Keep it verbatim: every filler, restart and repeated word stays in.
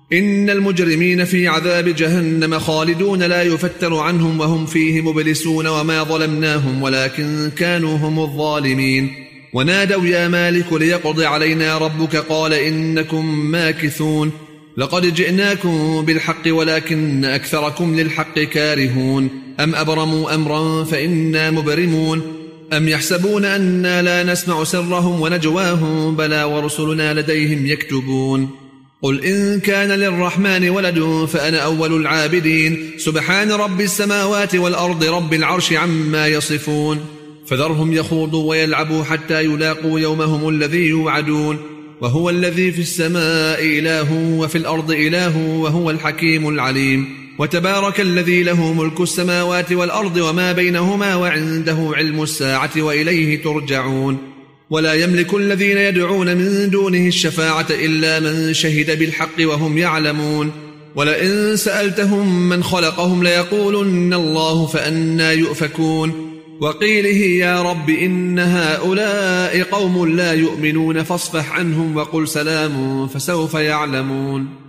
إن المجرمين في عذاب جهنم خالدون لا يفتر عنهم وهم فيه مبلسون وما ظلمناهم ولكن كانوا هم الظالمين ونادوا يا مالك ليقض علينا ربك قال إنكم ماكثون لقد جئناكم بالحق ولكن أكثركم للحق كارهون أم أبرموا أمرا فإنا مبرمون أم يحسبون أنا لا نسمع سرهم ونجواهم بلى ورسلنا لديهم يكتبون قل إن كان للرحمن ولد فأنا أول العابدين سبحان رب السماوات والأرض رب العرش عما يصفون فذرهم يخوضوا ويلعبوا حتى يلاقوا يومهم الذي يوعدون وهو الذي في السماء إله وفي الأرض إله وهو الحكيم العليم وتبارك الذي له ملك السماوات والأرض وما بينهما وعنده علم الساعة وإليه ترجعون ولا يملك الذين يدعون من دونه الشفاعة إلا من شهد بالحق وهم يعلمون ولئن سألتهم من خلقهم ليقولن الله فأنا يؤفكون وقيله يا رب إن هؤلاء قوم لا يؤمنون فاصفح عنهم وقل سلام فسوف يعلمون